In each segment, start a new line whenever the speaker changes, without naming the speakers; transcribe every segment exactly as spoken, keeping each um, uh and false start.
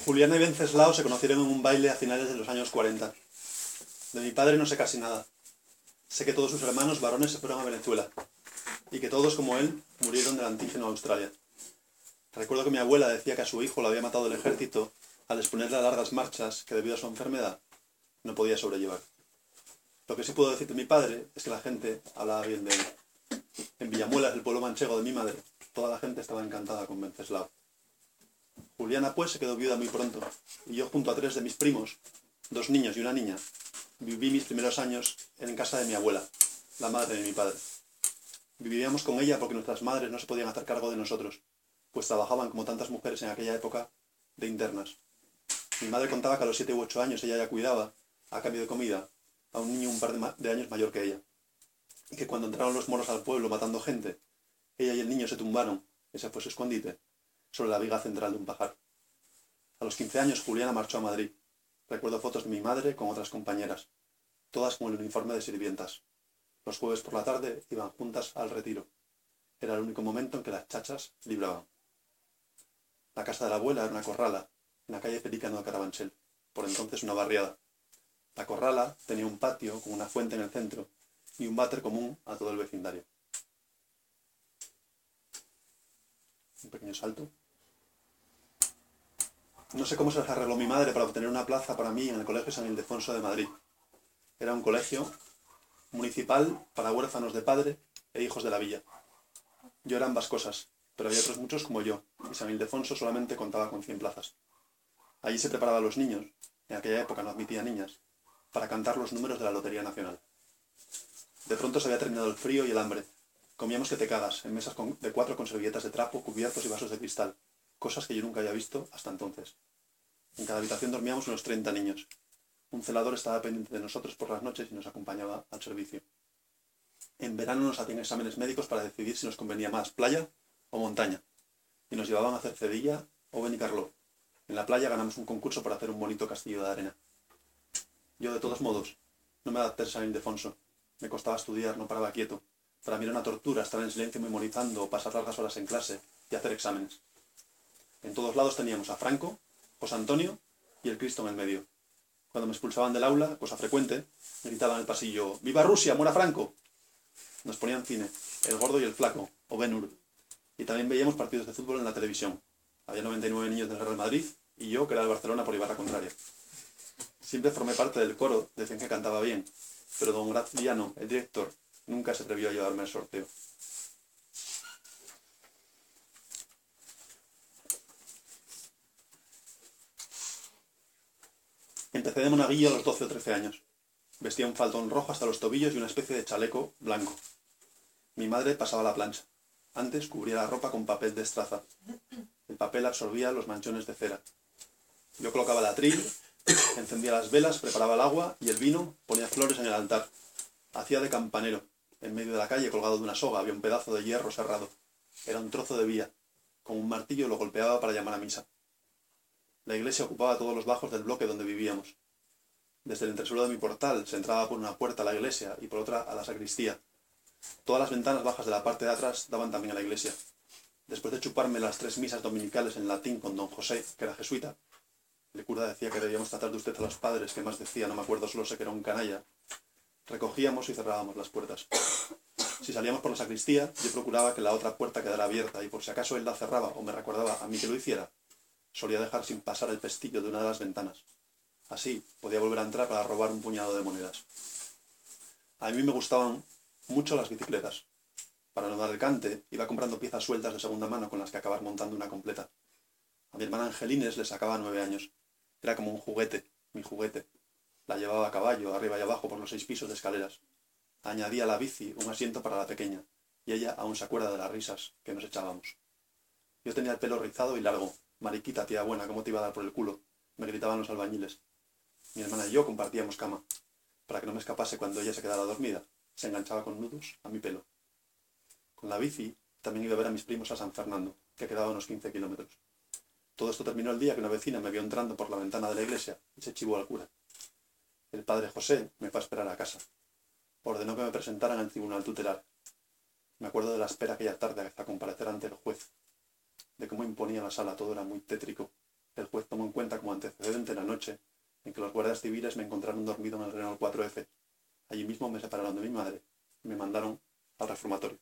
Juliana y Venceslao se conocieron en un baile a finales de los años cuarenta. De mi padre no sé casi nada. Sé que todos sus hermanos varones se fueron a Venezuela y que todos, como él, murieron del antígeno a Australia. Recuerdo que mi abuela decía que a su hijo lo había matado el ejército al exponerle a largas marchas que, debido a su enfermedad, no podía sobrellevar. Lo que sí puedo decir de mi padre es que la gente hablaba bien de él. En Villamuelas, el pueblo manchego de mi madre, toda la gente estaba encantada con Venceslao. Juliana, pues, se quedó viuda muy pronto, y yo, junto a tres de mis primos, dos niños y una niña, viví mis primeros años en casa de mi abuela, la madre de mi padre. Vivíamos con ella porque nuestras madres no se podían hacer cargo de nosotros, pues trabajaban, como tantas mujeres en aquella época, de internas. Mi madre contaba que a los siete u ocho años ella ya cuidaba, a cambio de comida, a un niño un par de, ma- de años mayor que ella. Y que cuando entraron los moros al pueblo matando gente, ella y el niño se tumbaron, ese fue su escondite, sobre la viga central de un pajar. A los quince años Juliana marchó a Madrid. Recuerdo fotos de mi madre con otras compañeras, todas con el uniforme de sirvientas. Los jueves por la tarde iban juntas al retiro. Era el único momento en que las chachas libraban. La casa de la abuela era una corrala, en la calle Pelicano de Carabanchel, por entonces una barriada. La corrala tenía un patio con una fuente en el centro y un váter común a todo el vecindario. Un pequeño salto. No sé cómo se las arregló mi madre para obtener una plaza para mí en el Colegio San Ildefonso de Madrid. Era un colegio municipal para huérfanos de padre e hijos de la villa. Yo era ambas cosas, pero había otros muchos como yo, y San Ildefonso solamente contaba con cien plazas. Allí se preparaban los niños, en aquella época no admitía niñas, para cantar los números de la Lotería Nacional. De pronto se había terminado el frío y el hambre. Comíamos que te cagas, en mesas con, de cuatro con servilletas de trapo, cubiertos y vasos de cristal, cosas que yo nunca había visto hasta entonces. En cada habitación dormíamos unos treinta niños. Un celador estaba pendiente de nosotros por las noches y nos acompañaba al servicio. En verano nos hacían exámenes médicos para decidir si nos convenía más playa o montaña, y nos llevaban a hacer Cercedilla o Benicarló. En la playa ganamos un concurso para hacer un bonito castillo de arena. Yo, de todos modos, no me adapté a San Ildefonso. Me costaba estudiar, no paraba quieto. Para mí era una tortura estar en silencio memorizando o pasar largas horas en clase y hacer exámenes. En todos lados teníamos a Franco, José Antonio y el Cristo en el medio. Cuando me expulsaban del aula, cosa frecuente, gritaban en el pasillo: ¡Viva Rusia, muera Franco! Nos ponían cine, El Gordo y el Flaco, o Ben-Hur. Y también veíamos partidos de fútbol en la televisión. Había noventa y nueve niños del Real Madrid y yo, que era del Barcelona por Ibarra contraria. Siempre formé parte del coro, decían que cantaba bien, pero don Graciano, el director, nunca se atrevió a llevarme al sorteo. Empecé de monaguillo a los doce o trece años. Vestía un faldón rojo hasta los tobillos y una especie de chaleco blanco. Mi madre pasaba la plancha. Antes cubría la ropa con papel de estraza. El papel absorbía los manchones de cera. Yo colocaba el atril, encendía las velas, preparaba el agua y el vino, ponía flores en el altar. Hacía de campanero. En medio de la calle, colgado de una soga, había un pedazo de hierro cerrado. Era un trozo de vía. Con un martillo lo golpeaba para llamar a misa. La iglesia ocupaba todos los bajos del bloque donde vivíamos. Desde el entresuelo de mi portal se entraba por una puerta a la iglesia y por otra a la sacristía. Todas las ventanas bajas de la parte de atrás daban también a la iglesia. Después de chuparme las tres misas dominicales en latín con don José, que era jesuita, el cura decía que debíamos tratar de usted a los padres, que más decía, no me acuerdo, solo sé que era un canalla. Recogíamos y cerrábamos las puertas. Si salíamos por la sacristía, yo procuraba que la otra puerta quedara abierta, y por si acaso él la cerraba o me recordaba a mí que lo hiciera, solía dejar sin pasar el pestillo de una de las ventanas. Así podía volver a entrar para robar un puñado de monedas. A mí me gustaban mucho las bicicletas. Para no dar el cante, iba comprando piezas sueltas de segunda mano con las que acabar montando una completa. A mi hermana Angelines le sacaba nueve años. Era como un juguete, mi juguete. La llevaba a caballo, arriba y abajo, por los seis pisos de escaleras. Añadía a la bici un asiento para la pequeña, y ella aún se acuerda de las risas que nos echábamos. Yo tenía el pelo rizado y largo. Mariquita, tía buena, ¿cómo te iba a dar por el culo? Me gritaban los albañiles. Mi hermana y yo compartíamos cama. Para que no me escapase cuando ella se quedara dormida, se enganchaba con nudos a mi pelo. Con la bici también iba a ver a mis primos a San Fernando, que quedaba a unos quince kilómetros. Todo esto terminó el día que una vecina me vio entrando por la ventana de la iglesia y se chivó al cura. El padre José me fue a esperar a casa. Ordenó que me presentaran al tribunal tutelar. Me acuerdo de la espera aquella tarde hasta comparecer ante el juez, de cómo imponía la sala, todo era muy tétrico. El juez tomó en cuenta como antecedente la noche en que los guardias civiles me encontraron dormido en el Renault cuatro F. Allí mismo me separaron de mi madre y me mandaron al reformatorio.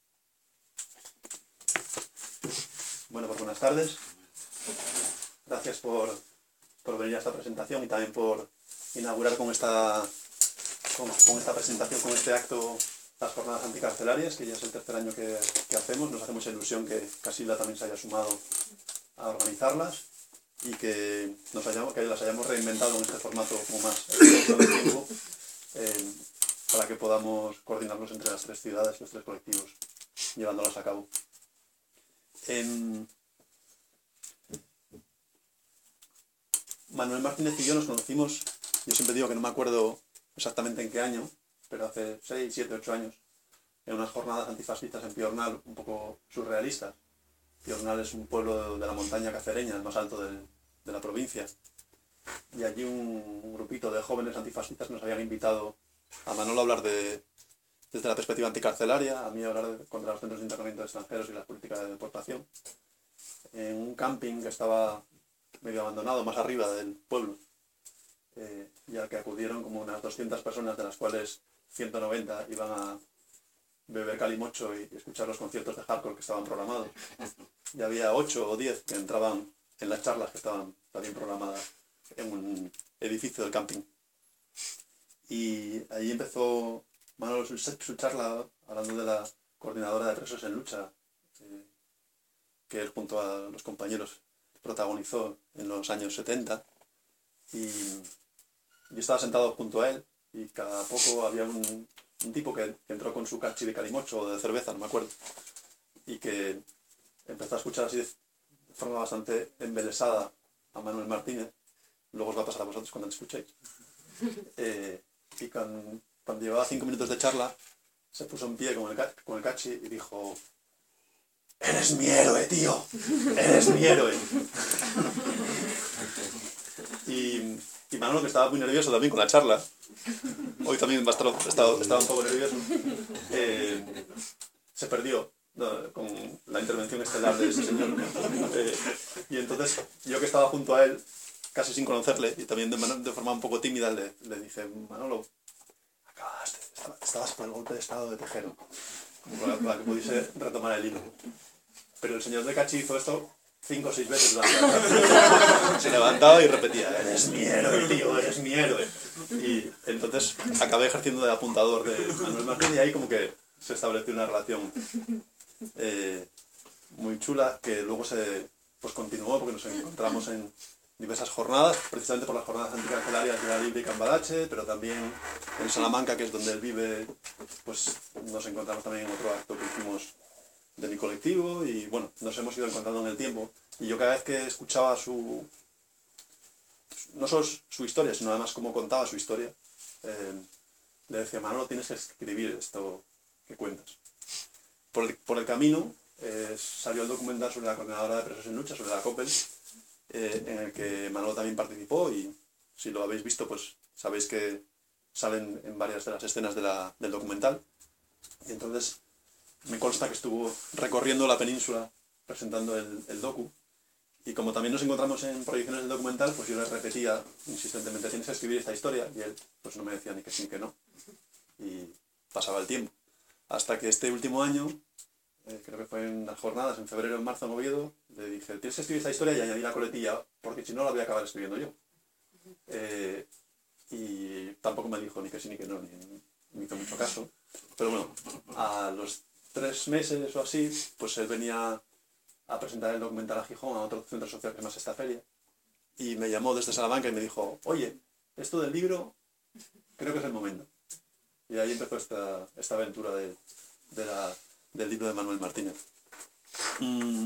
Bueno, pues buenas tardes. Gracias por, por venir a esta presentación y también por inaugurar con esta, con, con esta presentación, con este acto, las jornadas anticarcelarias, que ya es el tercer año que, que hacemos. Nos hace mucha ilusión que Casilda también se haya sumado a organizarlas y que, nos hayamos, que las hayamos reinventado en este formato como más corto de tiempo, eh, para que podamos coordinarnos entre las tres ciudades y los tres colectivos, llevándolas a cabo. En... Manuel Martínez y yo nos conocimos, yo siempre digo que no me acuerdo exactamente en qué año, pero hace seis, siete, ocho años, en unas jornadas antifascistas en Piornal, un poco surrealistas. Piornal es un pueblo de la montaña cacereña, el más alto de, de la provincia, y allí un grupito de jóvenes antifascistas nos habían invitado a Manolo a hablar de, desde la perspectiva anticarcelaria, a mí a hablar de, contra los centros de internamiento de extranjeros y las políticas de deportación, en un camping que estaba medio abandonado, más arriba del pueblo, eh, y al que acudieron como unas doscientas personas, de las cuales ciento noventa iban a beber calimocho y escuchar los conciertos de hardcore que estaban programados. Y había ocho o diez que entraban en las charlas que estaban también programadas en un edificio del camping. Y ahí empezó Manolo su, su charla hablando de la coordinadora de presos en lucha, eh, que él junto a los compañeros protagonizó en los años setenta. Y yo estaba sentado junto a él y cada poco había un, un tipo que, que entró con su cachi de calimocho o de cerveza, no me acuerdo, y que empezó a escuchar así de forma bastante embelesada a Manuel Martínez. Luego os va a pasar a vosotros cuando lo escuchéis. Eh, y cuando, cuando llevaba cinco minutos de charla, se puso en pie con el, con el cachi y dijo: ¡eres mi héroe, tío! ¡Eres mi héroe! Y, y Manolo, que estaba muy nervioso también con la charla, hoy también va a estar, estaba, estaba un poco nervioso, eh, se perdió no, con la intervención estelar de ese señor. Eh, y entonces, yo que estaba junto a él, casi sin conocerle, y también de, de forma un poco tímida, le, le dije: Manolo, acabaste, estabas por el golpe de estado de Tejero, para, para que pudiese retomar el hilo. Pero el señor de Cachi hizo esto cinco o seis veces durante la tarde. Se levantaba y repetía: eres mi héroe, tío, eres mi héroe. Y entonces acabé ejerciendo de apuntador de Manuel Martín, y ahí como que se estableció una relación eh, muy chula, que luego se pues continuó porque nos encontramos en diversas jornadas, precisamente por las jornadas anticarcelarias de la Libre y Cambalache, pero también en Salamanca, que es donde él vive, pues nos encontramos también en otro acto que hicimos de mi colectivo, y bueno, nos hemos ido encontrando en el tiempo. Y yo cada vez que escuchaba su, no solo su historia, sino además cómo contaba su historia, eh, le decía: Manolo, tienes que escribir esto que cuentas. Por el, por el camino eh, salió el documental sobre la coordinadora de presos en lucha, sobre la COPEL, eh, en el que Manolo también participó, y si lo habéis visto, pues sabéis que salen en varias de las escenas de la, del documental. Y entonces me consta que estuvo recorriendo la península presentando el, el docu, y como también nos encontramos en proyecciones del documental, pues yo le repetía insistentemente: tienes que escribir esta historia, y él pues no me decía ni que sí ni que no, y pasaba el tiempo. Hasta que este último año, eh, creo que fue en las jornadas, en febrero o en marzo en Oviedo, le dije: tienes que escribir esta historia y añadir la coletilla, porque si no la voy a acabar escribiendo yo. Eh, y tampoco me dijo ni que sí ni que no, ni, ni me hizo mucho caso. Pero bueno, a los tres meses o así, pues él venía a presentar el documental a Gijón, a otro centro social que es más esta feria, y me llamó desde Salamanca y me dijo: oye, esto del libro, creo que es el momento. Y ahí empezó esta, esta aventura de, de la, del libro de Manuel Martínez. Mm.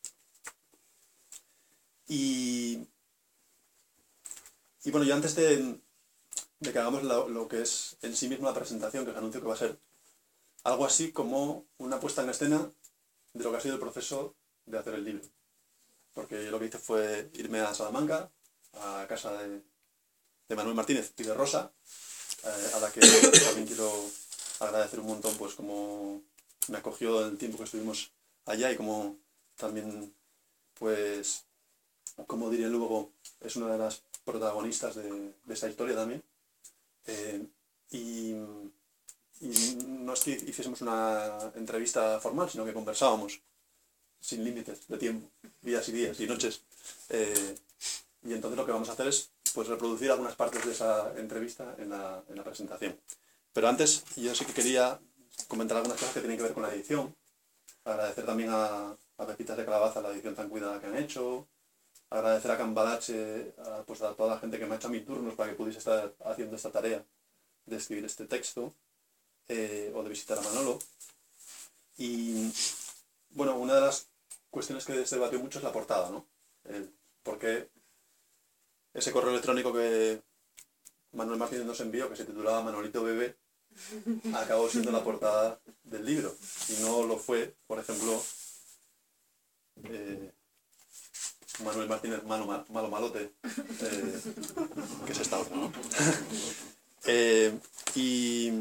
Y, y bueno, yo antes de, de que hagamos lo, lo que es en sí mismo la presentación, que os anuncio que va a ser algo así como una puesta en escena de lo que ha sido el proceso de hacer el libro. Porque yo lo que hice fue irme a Salamanca, a casa de, de Manuel Martínez y de Rosa, eh, a la que también quiero agradecer un montón, pues como me acogió el tiempo que estuvimos allá, y como también pues como diré luego, es una de las protagonistas de, de esta historia también. Eh, y, y no es que hiciésemos una entrevista formal, sino que conversábamos sin límites de tiempo, días y días y noches. Eh, y entonces lo que vamos a hacer es pues, reproducir algunas partes de esa entrevista en la, en la presentación. Pero antes yo sí que quería comentar algunas cosas que tienen que ver con la edición. Agradecer también a, a Pepitas de Calabaza la edición tan cuidada que han hecho. Agradecer a Cambadache, a, pues a toda la gente que me ha hecho a mis turnos para que pudiese estar haciendo esta tarea de escribir este texto, eh, o de visitar a Manolo. Y bueno, una de las cuestiones que se debatió mucho es la portada, ¿no? El, ¿Por qué ese correo electrónico que Manuel Martínez nos envió, que se titulaba Manolito Bebé, acabó siendo la portada del libro? Y no lo fue, por ejemplo, eh, Manuel Martínez Malo, malo Malote, eh, que es esta otra, ¿no? eh, y,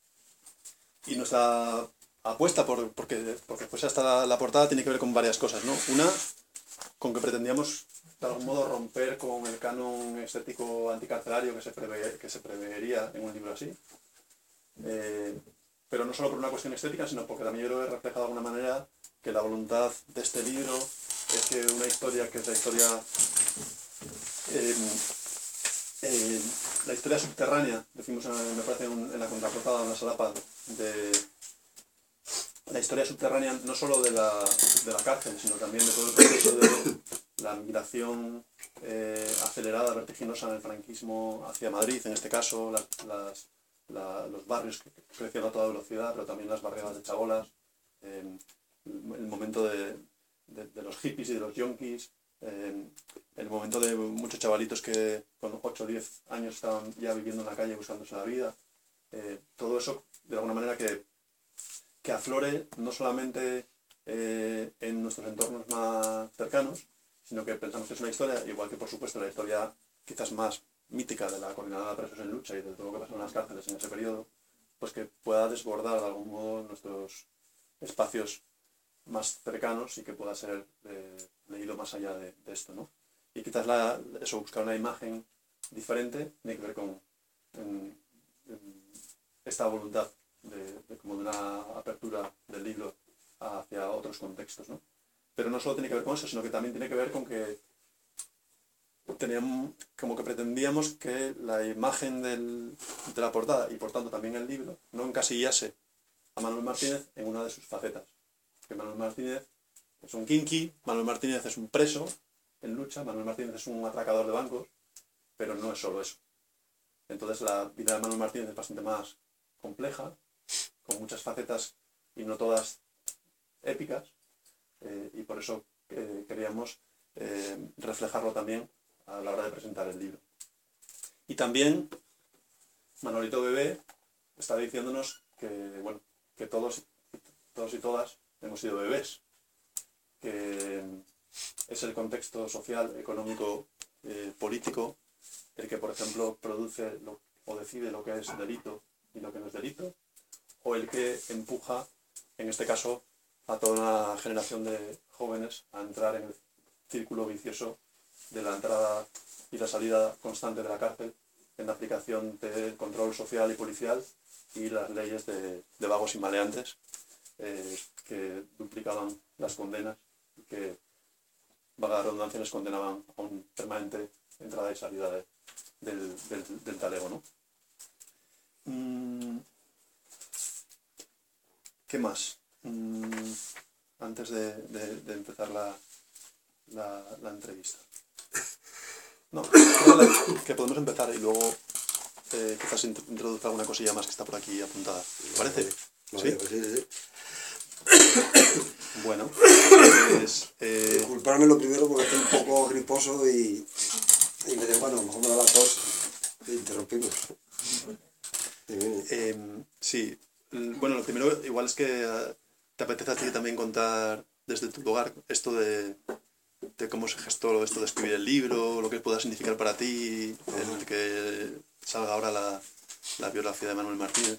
y nuestra apuesta por porque, porque fuese hasta la, la portada tiene que ver con varias cosas, ¿no? Una, con que pretendíamos de algún modo romper con el canon estético anticarcelario que se, prevé, que se preveería en un libro así. Eh, pero no solo por una cuestión estética, sino porque también yo creo que refleja de alguna manera que la voluntad de este libro es que una historia que es la historia eh, eh, la historia subterránea, decimos en, me parece en, en la contraportada, en la solapa, de la historia subterránea no solo de la, de la cárcel, sino también de todo el proceso de la migración eh, acelerada, vertiginosa en el franquismo hacia Madrid, en este caso, las, las, la, los barrios que crecían a toda velocidad, pero también las barriadas de chabolas, eh, el momento de, de, de los hippies y de los yonkis, eh, el momento de muchos chavalitos que con ocho o diez años estaban ya viviendo en la calle buscándose la vida, eh, todo eso de alguna manera que, que aflore no solamente eh, en nuestros entornos más cercanos, sino que pensamos que es una historia, igual que por supuesto la historia quizás más mítica de la Coordinadora de Presos en Lucha y de todo lo que pasó en las cárceles en ese periodo, pues que pueda desbordar de algún modo nuestros espacios más cercanos y que pueda ser eh, leído más allá de, de esto, ¿no? Y quizás la, eso, buscar una imagen diferente tiene que ver con en, en esta voluntad de, de, como de una apertura del libro hacia otros contextos, ¿no? Pero no solo tiene que ver con eso, sino que también tiene que ver con que teníamos, como que pretendíamos que la imagen del, de la portada y por tanto también el libro no encasillase a Manuel Martínez en una de sus facetas. Que Manuel Martínez es un kinky, Manuel Martínez es un preso en lucha, Manuel Martínez es un atracador de bancos, pero no es solo eso. Entonces la vida de Manuel Martínez es bastante más compleja, con muchas facetas y no todas épicas, eh, y por eso eh, queríamos eh, reflejarlo también a la hora de presentar el libro. Y también Manolito Bebé está diciéndonos que, bueno, que todos, todos y todas hemos sido bebés, que es el contexto social, económico, eh, político, el que, por ejemplo, produce lo, o decide lo que es delito y lo que no es delito, o el que empuja, en este caso, a toda una generación de jóvenes a entrar en el círculo vicioso de la entrada y la salida constante de la cárcel en la aplicación del control social y policial y las leyes de, de vagos y maleantes eh, que duplicaban las condenas y que, valga la redundancia, les condenaban a un permanente entrada y salida de, del, del, del talego, ¿no? Mm, ¿Qué más? Mm, antes de, de, de empezar la, la, la entrevista. No, creo que podemos empezar y luego eh, quizás introduzca alguna cosilla más que está por aquí apuntada. ¿Te parece?
Vale,
¿Sí?
pues sí, sí.
Bueno, pues... Eh...
Disculparme lo primero porque estoy un poco griposo y, y me bueno, a lo mejor me da la tos e interrumpimos.
Eh, sí, bueno, lo primero igual es que uh, te apetece a ti también contar desde tu lugar esto de, de cómo se gestó esto de escribir el libro, lo que pueda significar para ti, el que salga ahora la, la biografía de Manuel Martínez.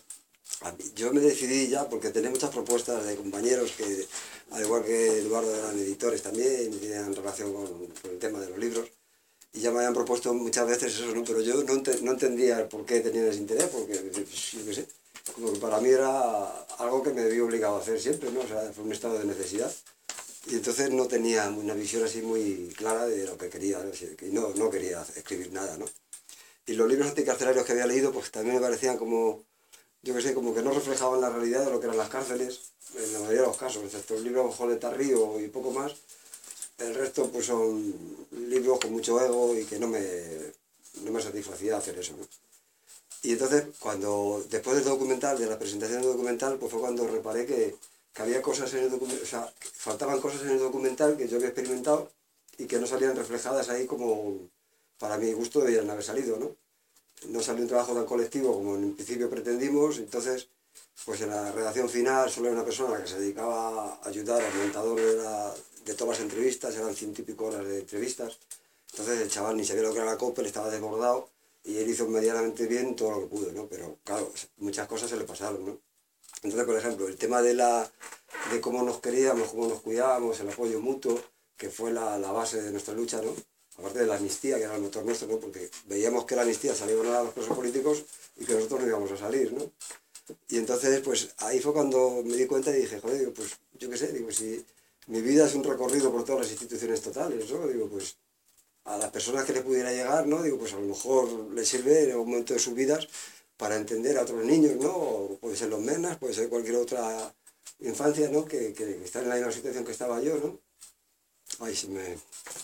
A mí- yo me decidí ya porque tenía muchas propuestas de compañeros que, al igual que Eduardo, eran editores también y tenían relación con, con el tema de los libros. Y ya me habían propuesto muchas veces eso, ¿no? Pero yo no, ente- no entendía por qué tenían ese interés, porque, pues, yo qué sé, como que para mí era algo que me había obligado a hacer siempre, ¿no? O sea, fue un estado de necesidad. Y entonces no tenía una visión así muy clara de lo que quería, ¿no? Sí, que no, no quería escribir nada, ¿no? Y los libros anticarcelarios que había leído, pues también me parecían como, yo qué sé, como que no reflejaban la realidad de lo que eran las cárceles, en la mayoría de los casos, excepto el libro Ojo de Tarrío y poco más. El resto pues son libros con mucho ego y que no me, no me satisfacía hacer eso, ¿no? Y entonces, cuando, después del documental, de la presentación del documental, pues fue cuando reparé que, que había cosas en el documental, o sea, que faltaban cosas en el documental que yo había experimentado y que no salían reflejadas ahí como, para mi gusto, debían haber salido, ¿no? No salió un trabajo tan colectivo como en principio pretendimos, entonces, pues en la redacción final solo era una persona la que se dedicaba a ayudar al montador de, la, de todas las entrevistas, eran ciento y pico horas de entrevistas, entonces el chaval ni sabía lo que era la COPE, estaba desbordado y él hizo medianamente bien todo lo que pudo, ¿no? Pero claro, muchas cosas se le pasaron, ¿no? Entonces, por ejemplo, el tema de, la, de cómo nos queríamos, cómo nos cuidábamos, el apoyo mutuo, que fue la, la base de nuestra lucha, ¿no? Aparte de la amnistía, que era el motor nuestro, ¿no? Porque veíamos que la amnistía salía a los presos políticos y que nosotros no íbamos a salir, ¿no? Y entonces, pues ahí fue cuando me di cuenta y dije, joder, digo, pues yo qué sé, digo, si mi vida es un recorrido por todas las instituciones totales, ¿no? Digo, pues a las personas que les pudiera llegar, ¿no? Digo, pues a lo mejor les sirve en algún momento de sus vidas para entender a otros niños, ¿no? O puede ser los menas, puede ser cualquier otra infancia, ¿no? Que, que está en la misma situación que estaba yo, ¿no? Ay, se me...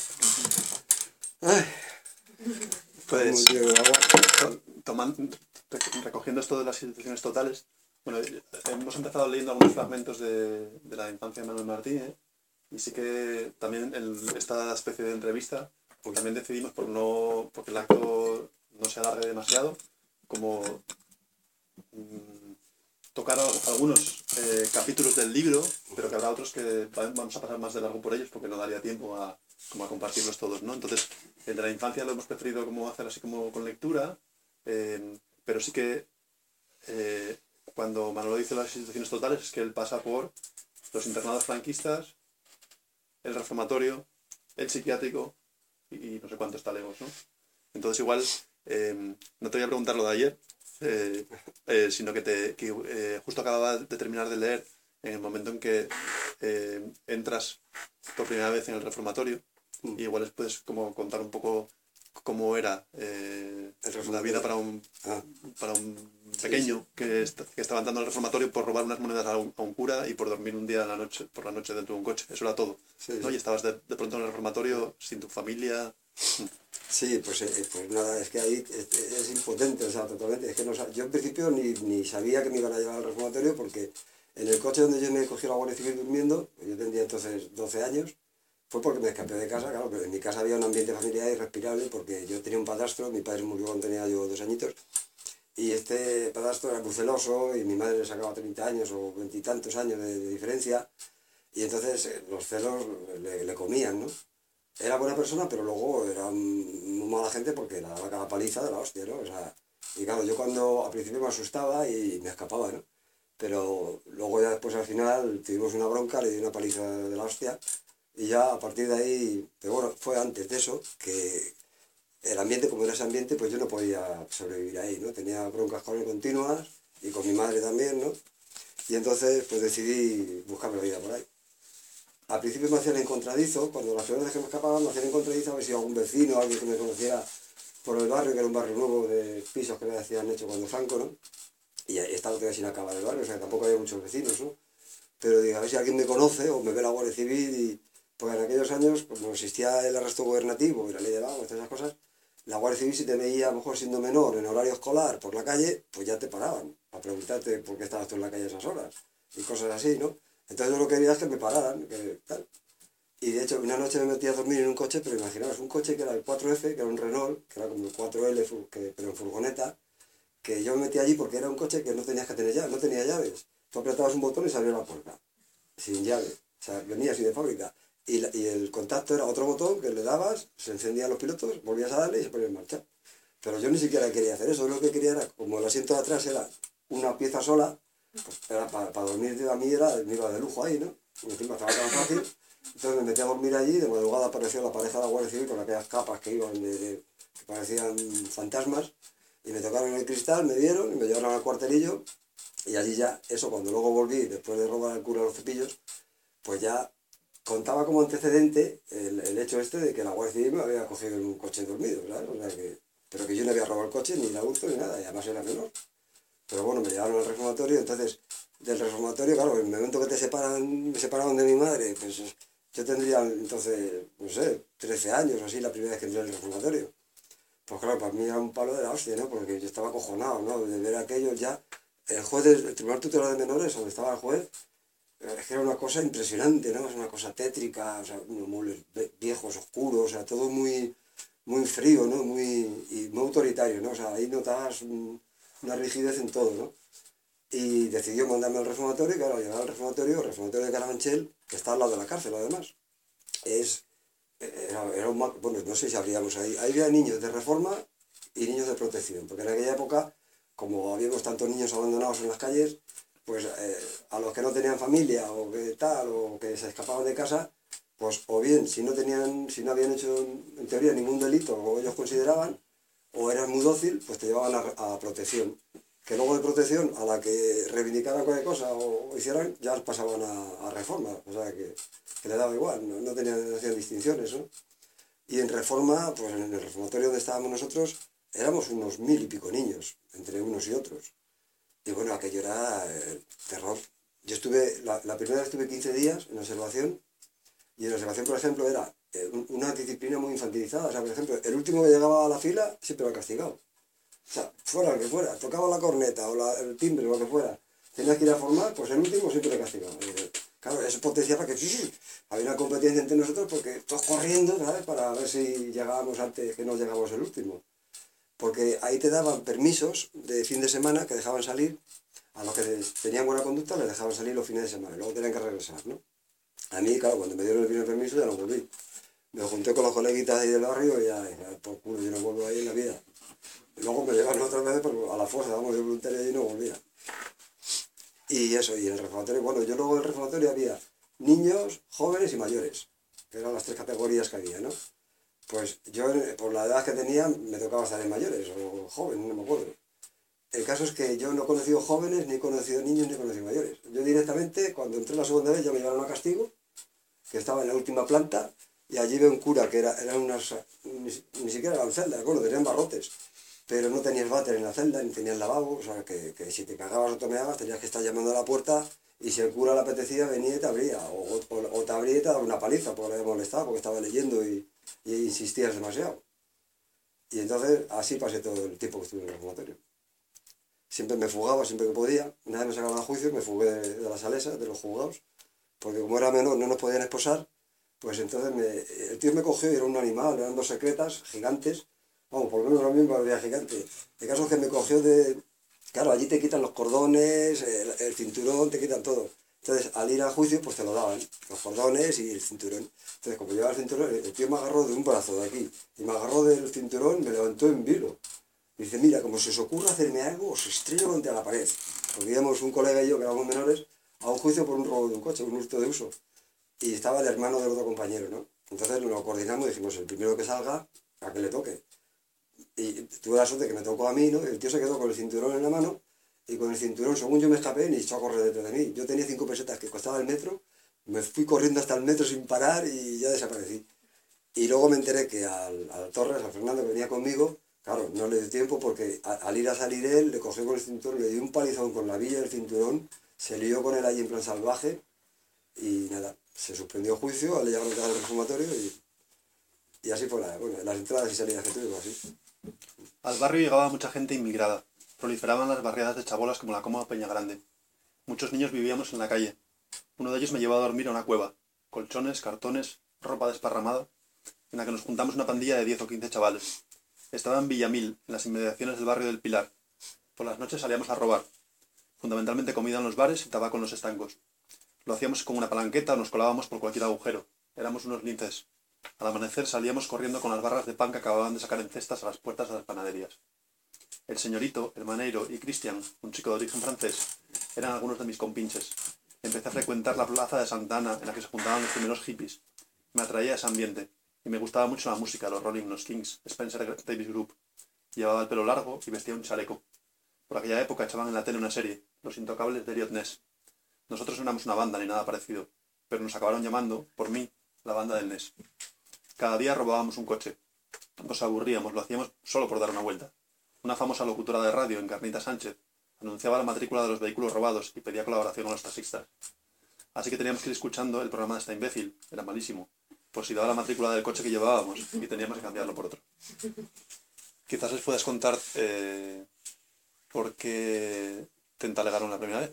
Ay,
Pues,
como llevo agua.
to- toman- re- recogiendo esto de las instituciones totales, bueno, eh, hemos empezado leyendo algunos fragmentos de, de la infancia de Manuel Martí, ¿eh? Y sí que también en esta especie de entrevista también decidimos por no, porque el acto no se alargue demasiado, como mm, tocar al- algunos eh, capítulos del libro, pero que habrá otros que va- vamos a pasar más de largo por ellos porque no daría tiempo a, como a compartirlos todos, ¿no? Entonces, el de la infancia lo hemos preferido como hacer así como con lectura, eh, pero sí que eh, cuando Manolo dice las instituciones totales es que él pasa por los internados franquistas, el reformatorio, el psiquiátrico y, y no sé cuántos talegos, ¿no? Entonces igual, eh, no te voy a preguntar lo de ayer, eh, eh, sino que, te, que eh, justo acababa de terminar de leer en el momento en que eh, entras por primera vez en el reformatorio, y igual puedes como contar un poco cómo era eh,
El
la vida
reformatorio.
para un,
Ah,
para un
sí,
pequeño
sí.
que, est- que estaba entrando al reformatorio por robar unas monedas a un, a un cura y por dormir un día a la noche, por la noche dentro de un coche. Eso era todo,
Sí,
¿no? Y
sí.
estabas de, de pronto en el reformatorio sin tu familia.
Sí, pues, eh, pues nada, es que ahí es, es impotente, o sea, totalmente. Es que no, sa- yo en principio ni, ni sabía que me iban a llevar al reformatorio porque en el coche donde yo me cogí la Guardia Civil durmiendo, yo tendría entonces doce años, fue porque me escapé de casa, claro, pero en mi casa había un ambiente familiar irrespirable porque yo tenía un padrastro, mi padre murió cuando tenía yo dos añitos, y este padrastro era muy celoso y mi madre le sacaba treinta años o veintitantos años de, de diferencia, y entonces eh, los celos le, le comían, ¿no? Era buena persona, pero luego era muy mala gente porque la daba cada paliza de la hostia, ¿no? O sea, y claro, yo cuando al principio me asustaba y me escapaba, ¿no? Pero luego ya después al final tuvimos una bronca, le di una paliza de la hostia y ya a partir de ahí, pero bueno, fue antes de eso, que el ambiente, como era ese ambiente, pues yo no podía sobrevivir ahí, ¿no? Tenía broncas con él continuas y con mi madre también, ¿no? Y entonces pues decidí buscarme la vida por ahí. Al principio me hacían encontradizo, cuando las primeras veces que me escapaba me hacían encontradizo a ver si algún vecino, alguien que me conociera por el barrio, que era un barrio nuevo de pisos que me habían hecho cuando Franco, ¿no? Y ahí estaba todavía sin acabar el barrio, o sea que tampoco había muchos vecinos, ¿no? Pero digo, a ver si alguien me conoce o me ve la Guardia Civil y... Porque en aquellos años, como existía el arresto gubernativo y la ley de vagos, todas esas cosas, la Guardia Civil si te veía a lo mejor siendo menor en horario escolar por la calle, pues ya te paraban a preguntarte por qué estabas tú en la calle a esas horas y cosas así, ¿no? Entonces yo lo que quería es que me pararan, que tal. Y de hecho, una noche me metí a dormir en un coche, pero imaginaos, un coche que era el cuatro F, que era un Renault, que era como el cuatro L, que, pero en furgoneta, que yo me metí allí porque era un coche que no tenías que tener llaves, no tenía llaves. Tú apretabas un botón y se abría la puerta, sin llave. O sea, venía así de fábrica. Y, la, y el contacto era otro botón que le dabas, se encendían los pilotos, volvías a darle y se ponía en marcha. Pero yo ni siquiera quería hacer eso, yo lo que quería era, como el asiento de atrás era una pieza sola, Pues era para, para dormir a mí era, me iba de lujo ahí, ¿no? Y encima estaba tan fácil. Entonces me metí a dormir allí, de madrugada apareció la pareja de la Guardia Civil con aquellas capas que iban de, de- que parecían fantasmas, y me tocaron el cristal, me vieron y me llevaron al cuartelillo, y allí ya, eso cuando luego volví, después de robar al cura los cepillos, pues ya contaba como antecedente el, el hecho este de que la Guardia Civil me había cogido en un coche dormido, ¿sabes? O sea que, pero que yo no había robado el coche, ni la hurto, ni nada, y además era menor. Pero bueno, me llevaron al reformatorio, entonces, del reformatorio, claro, en el momento que te separan, me separaron de mi madre, pues yo tendría entonces, no sé, trece años o así, la primera vez que entré en el reformatorio. Pues claro, para mí era un palo de la hostia, ¿no? Porque yo estaba acojonado, ¿no? De ver aquello ya. El juez del Tribunal Tutelar de Menores, donde estaba el juez, es que era una cosa impresionante, ¿no? Es una cosa tétrica, o sea, unos muebles viejos, oscuros, o sea, todo muy, muy frío, ¿no? Muy, y muy autoritario, ¿no? O sea, ahí notabas un- una rigidez en todo, ¿no? Y decidió mandarme al reformatorio, y claro, al llegar al reformatorio, el reformatorio de Carabanchel, que está al lado de la cárcel, además, es, era, era un, ma- bueno, no sé si habríamos ahí, ahí había niños de reforma y niños de protección, porque en aquella época, como habíamos tantos niños abandonados en las calles, pues eh, a los que no tenían familia o que tal, o que se escapaban de casa, pues o bien, si no tenían, si no habían hecho en teoría ningún delito, o ellos consideraban, o eras muy dócil, pues te llevaban a, a protección. Que luego de protección, a la que reivindicaran cualquier cosa o, o hicieran, ya pasaban a, a reforma. O sea, que, que le daba igual, no, no tenían, no hacían distinciones, ¿no? Y en reforma, pues en el reformatorio donde estábamos nosotros, éramos unos mil y pico niños, entre unos y otros. Y bueno, aquello era eh, terror. Yo estuve, la, la primera vez estuve quince días en observación, y en observación, por ejemplo, era eh, una disciplina muy infantilizada. O sea, por ejemplo, el último que llegaba a la fila siempre lo castigado. O sea, fuera el que fuera, tocaba la corneta o la, el timbre o lo que fuera, tenías que ir a formar, pues el último siempre le castigaba. Y, claro, eso potenciaba que sí, sí, había una competencia entre nosotros porque todos corriendo, ¿sabes? Para ver si llegábamos antes que no llegamos el último. Porque ahí te daban permisos de fin de semana que dejaban salir, a los que tenían buena conducta les dejaban salir los fines de semana, luego tenían que regresar, ¿no? A mí, claro, cuando me dieron el primer permiso ya no volví. Me junté con los coleguitas ahí del barrio y ya, ya, por culo, yo no vuelvo ahí en la vida. Y luego me llevaron otras veces pero a la fuerza, vamos, de voluntario y no volvía. Y eso, y en el reformatorio, bueno, yo luego en el reformatorio había niños, jóvenes y mayores, que eran las tres categorías que había, ¿no? Pues yo, por la edad que tenía, me tocaba estar en mayores o jóvenes, no me acuerdo. El caso es que yo no he conocido jóvenes, ni he conocido niños, ni he conocido mayores. Yo directamente, cuando entré la segunda vez, ya me llevaron a castigo, que estaba en la última planta, y allí veo un cura que era, eran unas, ni, ni siquiera eran celdas, bueno, tenían barrotes, pero no tenías váter en la celda, ni tenías lavabo, o sea, que, que si te cagabas o te meabas tenías que estar llamando a la puerta, y si el cura le apetecía venía y te abría, o, o, o te abría y te daba una paliza porque le había molestado, porque estaba leyendo y, y insistías demasiado. Y entonces así pasé todo el tiempo que estuve en el reformatorio. Siempre me fugaba, siempre que podía, una vez me sacaban a juicio, me fugué de, de las salesas, de los juzgados, porque como era menor no nos podían esposar, pues entonces me, el tío me cogió y era un animal, eran dos secretas gigantes, vamos, por lo menos a mí me parecía gigante. El caso es que me cogió de... Claro, allí te quitan los cordones, el, el cinturón, te quitan todo. Entonces, al ir a juicio, pues te lo daban, los cordones y el cinturón. Entonces, como llevaba el cinturón, el tío me agarró de un brazo de aquí, y me agarró del cinturón, me levantó en vilo. Y dice, mira, como se os ocurra hacerme algo, os estrello contra la pared. Porque íbamos un colega y yo, que éramos menores, a un juicio por un robo de un coche, un hurto de uso. Y estaba el hermano del otro compañero, ¿no? Entonces lo coordinamos y dijimos, el primero que salga, a que le toque. Y tuve la suerte que me tocó a mí, ¿no? El tío se quedó con el cinturón en la mano y con el cinturón, según yo me escapé, ni echó a correr detrás de mí. Yo tenía cinco pesetas que costaba el metro, me fui corriendo hasta el metro sin parar y ya desaparecí. Y luego me enteré que al, al Torres, al Fernando que venía conmigo, claro, no le dio tiempo porque a, al ir a salir él, le cogió con el cinturón, le dio un palizón con la villa del cinturón, se lió con él allí en plan salvaje y nada, se suspendió el juicio, le llevaron al reformatorio y, y así fue la, bueno, las entradas y salidas que tuvimos así.
Al barrio llegaba mucha gente inmigrada. Proliferaban las barriadas de chabolas como la Coma Peña Grande. Muchos niños vivíamos en la calle. Uno de ellos me llevó a dormir a una cueva. Colchones, cartones, ropa desparramada, en la que nos juntamos una pandilla de diez o quince chavales. Estaba en Villamil, en las inmediaciones del barrio del Pilar. Por las noches salíamos a robar. Fundamentalmente comida en los bares y tabaco en los estancos. Lo hacíamos con una palanqueta o nos colábamos por cualquier agujero. Éramos unos linces. Al amanecer salíamos corriendo con las barras de pan que acababan de sacar en cestas a las puertas de las panaderías. El señorito, el maneiro y Cristian, un chico de origen francés, eran algunos de mis compinches. Empecé a frecuentar la plaza de Santa Ana, en la que se juntaban los primeros hippies. Me atraía ese ambiente, y me gustaba mucho la música, los Rolling, los Kings, Spencer Davis Group. Llevaba el pelo largo y vestía un chaleco. Por aquella época echaban en la tele una serie, Los Intocables de Elliot Ness. Nosotros no éramos una banda ni nada parecido, pero nos acabaron llamando, por mí, la banda del Ness. Cada día robábamos un coche. Nos aburríamos, lo hacíamos solo por dar una vuelta. Una famosa locutora de radio, Encarnita Sánchez, anunciaba la matrícula de los vehículos robados y pedía colaboración con los taxistas. Así que teníamos que ir escuchando el programa de esta imbécil, era malísimo, por si daba la matrícula del coche que llevábamos y teníamos que cambiarlo por otro. Quizás les puedas contar eh, por qué te entalegaron la primera vez.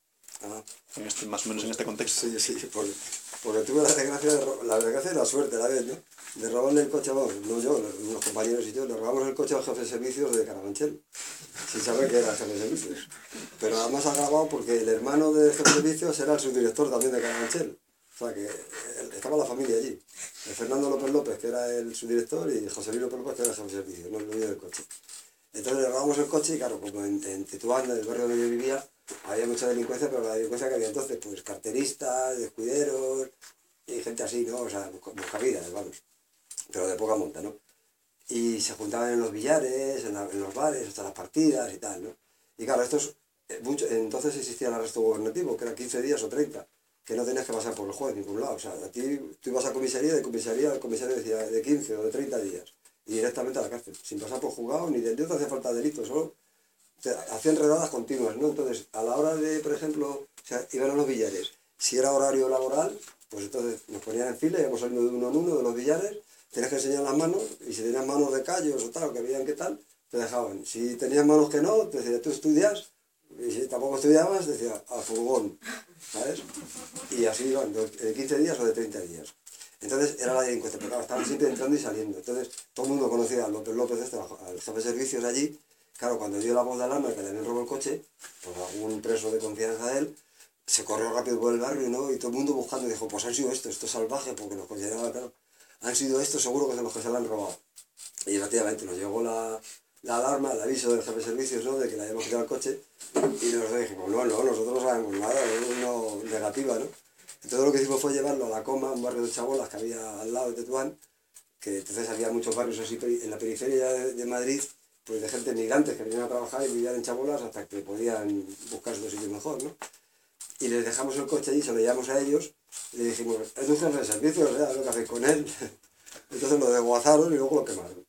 Ah.
En este, más o menos en este contexto.
Sí, sí, porque, porque tuve la desgracia, de ro- la desgracia y la suerte a la vez, ¿no? De robarle el coche, vamos, no yo, unos compañeros y yo, le robamos el coche al jefe de servicios de Carabanchel, sin saber que era el jefe de servicios. Pero además agravado porque el hermano del jefe de servicios era el subdirector también de Carabanchel. O sea que eh, estaba la familia allí. El Fernando López López, que era el subdirector, y José Luis López López, que era el jefe de servicios, no el dueño del coche. Entonces le robamos el coche y claro, como en, en Tetuán, en el barrio donde yo vivía, había mucha delincuencia, pero la delincuencia que había entonces, pues carteristas, descuideros y gente así, ¿no? O sea, buscavidas, vamos, pero de poca monta, ¿no? Y se juntaban en los billares, en, la, en los bares, hasta las partidas y tal, ¿no? Y claro, estos, eh, mucho, entonces existía el arresto gubernativo, que era quince días o treinta, que no tenías que pasar por el juez en ningún lado. O sea, a ti, tú ibas a comisaría, de comisaría, el comisario decía de quince o de treinta días, y directamente a la cárcel, sin pasar por juzgado, ni de, no te hacía falta delito, solo te hacían redadas continuas, ¿no? Entonces, a la hora de, por ejemplo, o sea, iban a los billares, si era horario laboral, pues entonces nos ponían en fila, íbamos saliendo de uno en uno de los billares, tenías que enseñar las manos, y si tenías manos de callos o tal, o que veían qué tal, te dejaban. Si tenías manos que no, te decía, tú estudias, y si tampoco estudiabas, decía, a furgón, ¿sabes? Y así iban, de quince días o de treinta días. Entonces era la delincuencia, pero claro, estaban siempre entrando y saliendo. Entonces todo el mundo conocía a López López, este, al jefe de servicios allí. Claro, cuando dio la voz de alarma que le habían robado el coche, pues algún preso de confianza de él se corrió rápido por el barrio, ¿no? Y todo el mundo buscando y dijo, pues han sido estos, estos salvajes, porque nos consideraban, claro, han sido estos seguro que son los que se lo han robado. Y efectivamente nos llegó la, la alarma, el aviso del jefe de servicios, ¿no? De que le habíamos quitado el coche, y nosotros dijimos, no, no, nosotros no sabemos nada, es no, negativa, ¿no? Entonces lo que hicimos fue llevarlo a La Coma, un barrio de chabolas que había al lado de Tetuán, que entonces había muchos barrios así en la periferia de, de Madrid, pues de gente migrantes que venían a trabajar y vivían en chabolas hasta que podían buscar otro sitio mejor, ¿no? Y les dejamos el coche allí, se lo llevamos a ellos, y le dijimos, es un jefe de servicio, ¿verdad? Lo que hacéis con él. Entonces lo desguazaron y luego lo quemaron.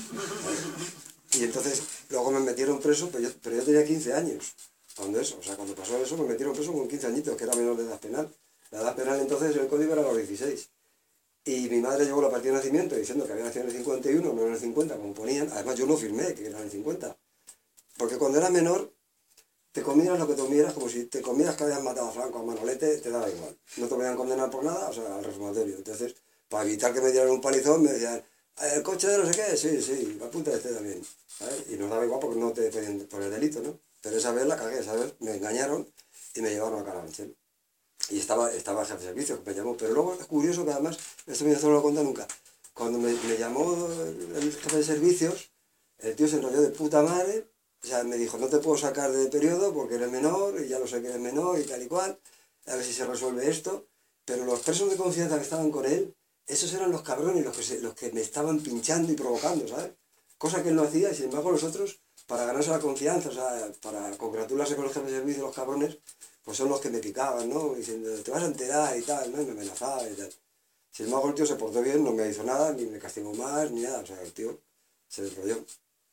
Y entonces luego me metieron preso, pero yo, pero yo tenía quince años, cuando eso, o sea, cuando pasó eso me metieron preso con quince añitos, que era menor de edad penal. La edad penal entonces en el código era los dieciséis. Y mi madre llevó la partida de nacimiento diciendo que había nacido en el cincuenta y uno, no en el cincuenta, como ponían. Además yo no firmé que era en el cincuenta. Porque cuando era menor, te comieras lo que te comieras, como si te comieras que habías matado a Franco, a Manolete, te daba igual. No te podían condenar por nada, o sea, al reformatorio. Entonces, para evitar que me dieran un palizón, me decían, ¿el coche de no sé qué? Sí, sí, apunta este también. ¿Sabes? Y nos daba igual porque no te podían por el delito, ¿no? Pero esa vez la cagué, esa vez me engañaron y me llevaron a Carabanchel. Y estaba, estaba el jefe de servicio, que me llamó. Pero luego es curioso que además, esto no lo cuenta nunca, cuando me, me llamó el jefe de servicios, el tío se enrolló de puta madre, o sea, me dijo, no te puedo sacar de periodo porque eres menor, y ya lo sé que eres menor y tal y cual, a ver si se resuelve esto. Pero los presos de confianza que estaban con él, esos eran los cabrones los que, se, los que me estaban pinchando y provocando, ¿sabes? Cosa que él no hacía, y sin embargo los otros, para ganarse la confianza, o sea, para congratularse con el jefe de servicio, los cabrones, pues son los que me picaban, ¿no? Diciendo, te vas a enterar y tal, ¿no? Y me amenazaban y tal. Sin embargo, el tío se portó bien, no me hizo nada, ni me castigó más, ni nada. O sea, el tío se desrolló.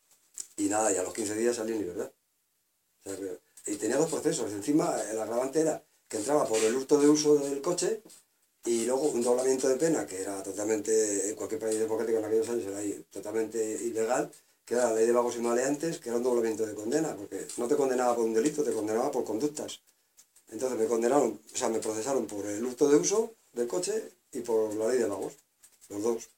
Y nada, y a los quince días salí en libertad. O sea, que, y tenía dos procesos. Encima, el agravante era que entraba por el hurto de uso del coche y luego un doblamiento de pena, que era totalmente, en cualquier país democrático en aquellos años era totalmente ilegal, que era la ley de vagos y maleantes, que era un doblamiento de condena, porque no te condenaba por un delito, te condenaba por conductas. Entonces me condenaron, o sea, me procesaron por el hurto de uso del coche y por la ley de vagos, los dos.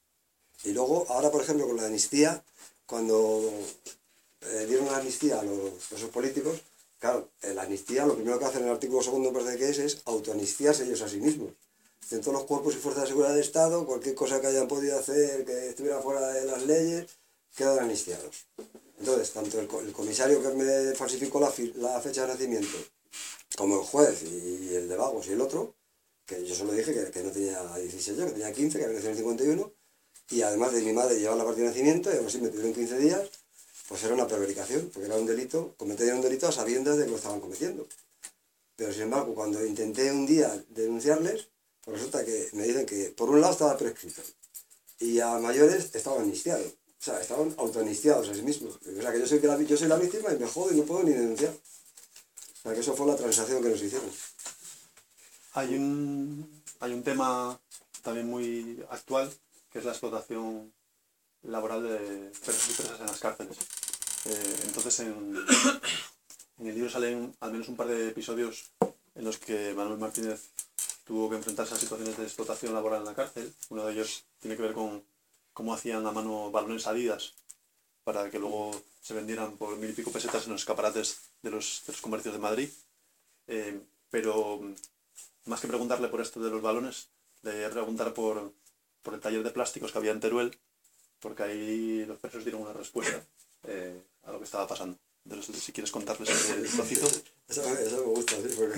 Y luego, ahora por ejemplo, con la amnistía, cuando eh, dieron la amnistía a los presos políticos, claro, la amnistía, lo primero que hacen en el artículo segundo, me parece que es, es autoamnistiarse ellos a sí mismos. En todos los cuerpos y fuerzas de seguridad del Estado, cualquier cosa que hayan podido hacer que estuviera fuera de las leyes, quedan amnistiados. Entonces, tanto el, el comisario que me falsificó la, la fecha de nacimiento, como el juez y el de Vagos y el otro, que yo solo dije que, que no tenía dieciséis años, que tenía quince, que había nacido en el cincuenta y uno, y además de mi madre llevaba la partida de nacimiento, y aún así me pidieron quince días, pues era una prevaricación, porque era un delito, cometer un delito a sabiendas de que lo estaban cometiendo. Pero sin embargo, cuando intenté un día denunciarles, pues resulta que me dicen que por un lado estaba prescrito, y a mayores estaba amnistiado. O sea, estaban autoamnistiados a sí mismos. O sea, que yo soy, que la, yo soy la víctima y me jodo y no puedo ni denunciar. O sea, que eso fue la transacción que nos hicieron.
Hay un, hay un tema también muy actual, que es la explotación laboral de presos y presas en las cárceles. Eh, entonces, en, en el libro salen al menos un par de episodios en los que Manuel Martínez tuvo que enfrentarse a situaciones de explotación laboral en la cárcel. Uno de ellos tiene que ver con cómo hacían a mano balones Adidas para que luego se vendieran por mil y pico pesetas en los escaparates de los, de los comercios de Madrid. Eh, pero más que preguntarle por esto de los balones, le voy a preguntar por, por el taller de plásticos que había en Teruel, porque ahí los presos dieron una respuesta eh, a lo que estaba pasando. Entonces, si quieres contarles el trocito.
Eso, eso me gusta, sí, porque...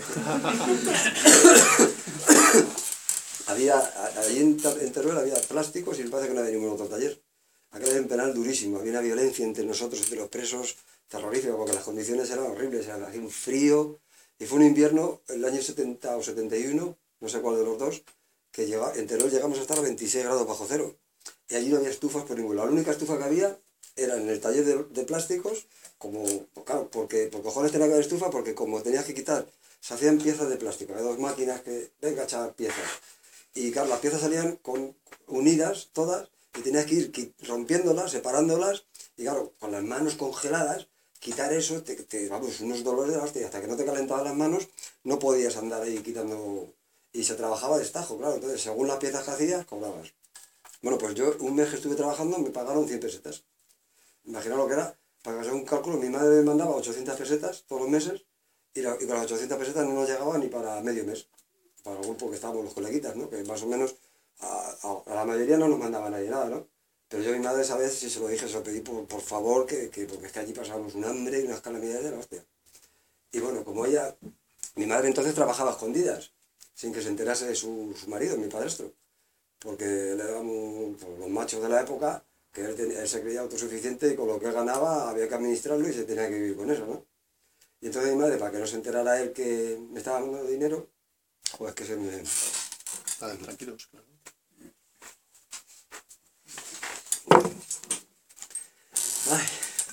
había, allí en, en Teruel había plásticos y me parece que no había ningún otro taller. Aquel era un penal durísimo, había una violencia entre nosotros, entre los presos, terrorífica, porque las condiciones eran horribles, hacía un frío, y fue un invierno, el año setenta o setenta y uno, no sé cuál de los dos, que llega, en Teruel llegamos a estar a veintiséis grados bajo cero, y allí no había estufas por ningún lado. La única estufa que había era en el taller de, de plásticos, como, claro, porque por cojones tenía que haber estufa, porque como tenías que quitar, se hacían piezas de plástico, había dos máquinas que, venga, a echar piezas, y claro, las piezas salían con, unidas, todas, y tenías que ir rompiéndolas, separándolas, y claro, con las manos congeladas, quitar eso, te, te, vamos, unos dolores de la hostia, hasta que no te calentaban las manos, no podías andar ahí quitando, y se trabajaba de estajo, claro, entonces según las piezas que hacías, cobrabas. Bueno, pues yo un mes que estuve trabajando me pagaron cien pesetas. Imaginaos lo que era, para hacer un cálculo, mi madre me mandaba ochocientas pesetas todos los meses, y, la, y con las ochocientas pesetas no nos llegaba ni para medio mes, para el grupo que estábamos los coleguitas, ¿no? Que más o menos a, a, a la mayoría no nos mandaba nadie nada, ¿no? Pero yo a mi madre esa vez, si se lo dije, se lo pedí por, por favor, que, que, porque es que allí pasábamos un hambre y unas calamidades de la hostia. Y bueno, como ella, mi madre entonces trabajaba a escondidas, sin que se enterase de su, su marido, mi padrastro, porque él era un, pues, los machos de la época, que él, tenía, él se creía autosuficiente y con lo que él ganaba había que administrarlo y se tenía que vivir con eso, ¿no? Y entonces mi madre, para que no se enterara él que me estaba dando dinero, pues que se me...
Vale, tranquilos, claro.
Ay.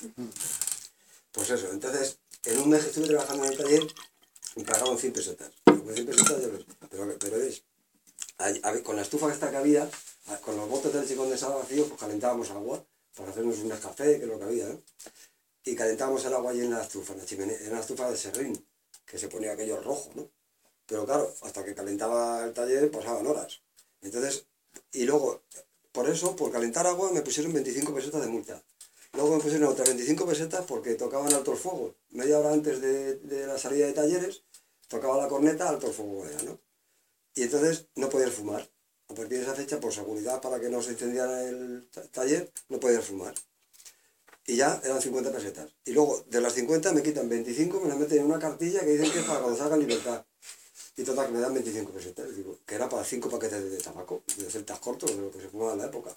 Pues eso, entonces, en un mes que estuve trabajando en el taller, me pagaban cien pesetas. Con cien pesetas, pero, pero es, con la estufa esta que había, con los botes de leche condensada vacíos, pues calentábamos agua para hacernos un café, que es lo que había, ¿no? Y calentábamos el agua allí en la estufa, en la chimenea, en una estufa de serrín, que se ponía aquello rojo, ¿no? Pero claro, hasta que calentaba el taller pasaban horas. Entonces, y luego, por eso, por calentar agua, me pusieron veinticinco pesetas de multa. Luego me pusieron otras veinticinco pesetas porque tocaban alto el fuego. Media hora antes de, de la salida de talleres, tocaba la corneta, alto el fuego era, ¿no? Y entonces no podías fumar. A partir de esa fecha, por seguridad, para que no se incendiara el taller, no podías fumar. Y ya eran cincuenta pesetas. Y luego, de las cincuenta me quitan veinticinco, me las meten en una cartilla que dicen que es para cuando salga en libertad. Y total, que me dan veinticinco pesetas. Digo, que era para cinco paquetes de tabaco, de celtas cortos, de lo que se fumaba en la época.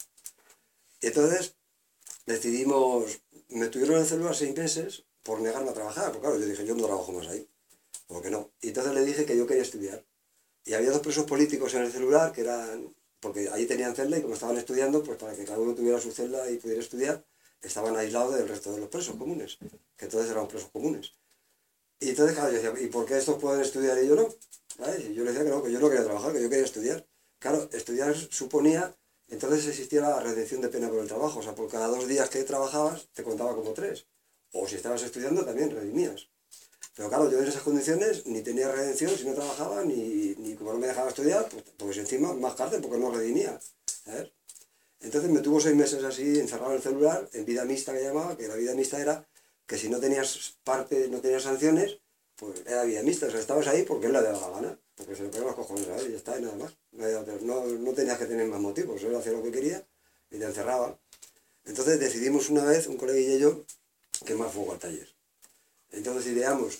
Y entonces decidimos, me tuvieron en el celular seis meses por negarme a trabajar, porque claro, yo dije, yo no trabajo más ahí, ¿por qué no? Y entonces le dije que yo quería estudiar. Y había dos presos políticos en el celular, que eran, porque allí tenían celda y como estaban estudiando, pues para que cada uno tuviera su celda y pudiera estudiar, estaban aislados del resto de los presos comunes, que entonces eran presos comunes. Y entonces, claro, yo decía, ¿y por qué estos pueden estudiar y yo no? ¿Sabes? Y yo le decía que no, que yo no quería trabajar, que yo quería estudiar. Claro, estudiar suponía, entonces existía la redención de pena por el trabajo, o sea, por cada dos días que trabajabas te contaba como tres. O si estabas estudiando también redimías. Pero claro, yo en esas condiciones ni tenía redención si no trabajaba, ni, ni como no me dejaba estudiar, pues, pues encima más cárcel porque no redimía. ¿Sabes? Entonces me tuvo seis meses así encerrado en el celular, en vida mixta que llamaba, que la vida mixta era que si no tenías parte, no tenías sanciones, pues era vida mixta, o sea, estabas ahí porque él le daba la gana, porque se le ponían los cojones a él y ya está, y nada más. No, no tenías que tener más motivos, él hacía lo que quería y te encerraba. Entonces decidimos una vez, un colega y yo, quemar fuego al taller. Entonces ideamos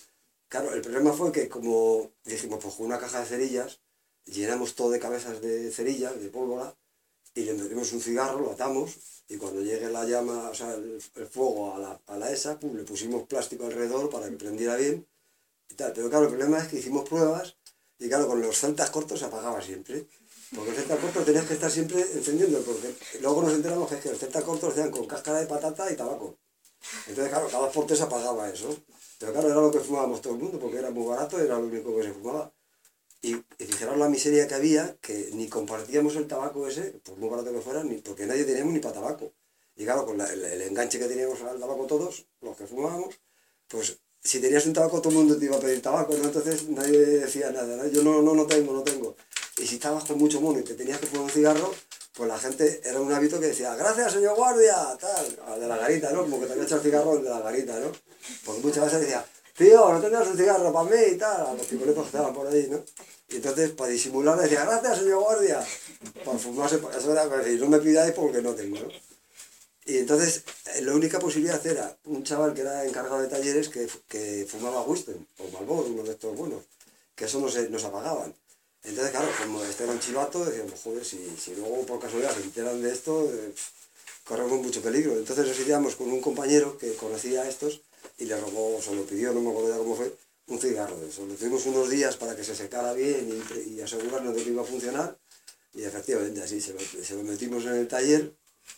Claro, el problema fue que como dijimos, pues con una caja de cerillas, llenamos todo de cabezas de cerillas, de pólvora, y le metimos un cigarro, lo atamos, y cuando llegue la llama, o sea, el, el fuego a la, a la esa, pum, le pusimos plástico alrededor para que prendiera bien, y tal. Pero claro, el problema es que hicimos pruebas, y claro, con los celtas cortos se apagaba siempre. Porque el celta corto tenías que estar siempre encendiendo, porque luego nos enteramos que, es que el celta corto lo hacían con cáscara de patata y tabaco. Entonces, claro, cada por tres apagaba eso. Pero claro, era lo que fumábamos todo el mundo, porque era muy barato, era lo único que se fumaba. Y, y fijaros la miseria que había, que ni compartíamos el tabaco ese, por muy barato que fuera, ni, porque nadie teníamos ni para tabaco. Y claro, con la, el, el enganche que teníamos al tabaco todos, los que fumábamos, pues si tenías un tabaco todo el mundo te iba a pedir tabaco, ¿no? Entonces nadie decía nada, ¿no? Yo no, no, no tengo, no tengo. Y si estabas con mucho mono y te tenías que fumar un cigarro, pues la gente, era un hábito que decía, gracias señor guardia, tal, al de la garita, ¿no? Como que te había echado el cigarro el de la garita, ¿no? Porque muchas veces decía, tío, no tendrás un cigarro para mí y tal, a los picoletos que estaban por ahí, ¿no? Y entonces, para disimular, decía, gracias señor guardia, para fumarse, eso era para decir, no me pidáis porque no tengo, ¿no? Y entonces, la única posibilidad era un chaval que era encargado de talleres que, que fumaba Winston o Marlboro, uno de estos buenos, que eso no se, nos apagaban. Entonces, claro, como este era un chivato, decíamos, joder, si, si luego por casualidad se enteran de esto, eh, corremos mucho peligro. Entonces nos íbamos con un compañero que conocía a estos y le robó, se lo pidió, no me acuerdo ya cómo fue, un cigarro de eso. Lo tuvimos unos días para que se secara bien y, y asegurarnos de que iba a funcionar. Y efectivamente, así se lo, se lo metimos en el taller.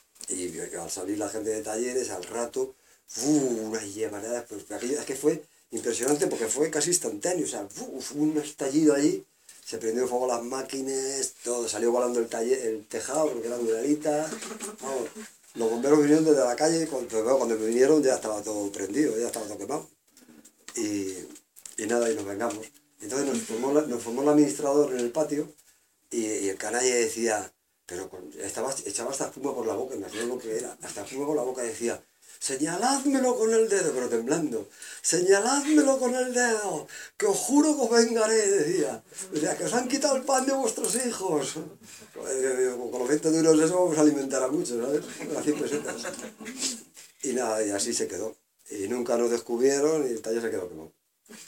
Y al salir la gente de talleres, al rato, ¡uh! Unas llamadas, pues aquello es que fue impresionante porque fue casi instantáneo, o sea, ¡uh! Fue un estallido allí, se prendió fuego las máquinas, todo, salió volando el, taller, el tejado porque era duralita, vamos, los bomberos vinieron desde la calle, cuando, pero cuando me vinieron ya estaba todo prendido, ya estaba todo quemado, y, y nada, y nos vengamos. Entonces nos formó, la, nos formó el administrador en el patio, y, y el canalla decía, pero con, estaba, echaba hasta espuma por la boca, imagínate lo que era, hasta espuma por la boca decía, señaládmelo con el dedo, pero temblando, señaládmelo con el dedo, que os juro que os vengaré, decía, decía, que os han quitado el pan de vuestros hijos. Con los veinte duros eso vamos a alimentar a muchos, ¿sabes? A cien pesetas. Y nada, y así se quedó. Y nunca nos descubrieron y el taller se quedó quemado.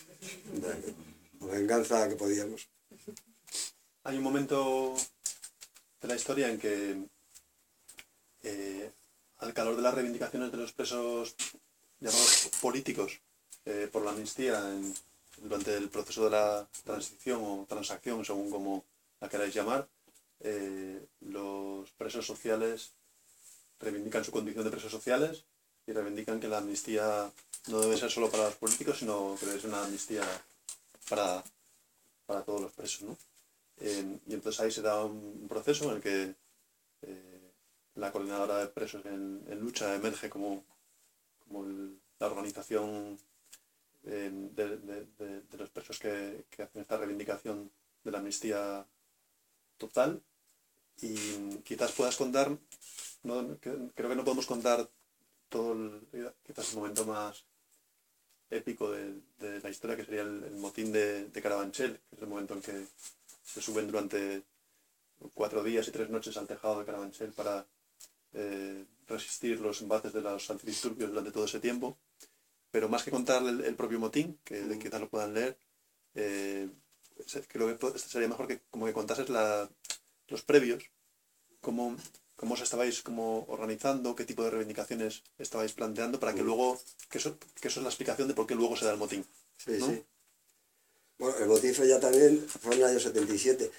Venganza que podíamos.
Hay un momento de la historia en que, eh, al calor de las reivindicaciones de los presos llamados políticos eh, por la amnistía en, durante el proceso de la transición o transacción, según como la queráis llamar, eh, los presos sociales reivindican su condición de presos sociales y reivindican que la amnistía no debe ser solo para los políticos, sino que debe ser una amnistía para, para todos los presos, ¿no? Eh, y entonces ahí se da un proceso en el que eh, la coordinadora de presos en, en lucha emerge como, como el, la organización eh, de, de, de, de los presos que, que hacen esta reivindicación de la amnistía total. Y quizás puedas contar, no, que, creo que no podemos contar todo el, quizás el momento más épico de, de la historia, que sería el, el motín de, de Carabanchel, que es el momento en que se suben durante cuatro días y tres noches al tejado de Carabanchel para eh, resistir los embates de los antidisturbios durante todo ese tiempo. Pero más que contar el, el propio motín, que mm. quizás lo puedan leer, eh, creo que sería mejor que como que contases la, los previos, cómo, cómo os estabais como organizando, qué tipo de reivindicaciones estabais planteando, para que mm. luego, que eso, que eso es la explicación de por qué luego se da el motín.
Sí,
¿no?
sí. Bueno, el motín fue ya también, fue en el año setenta y siete.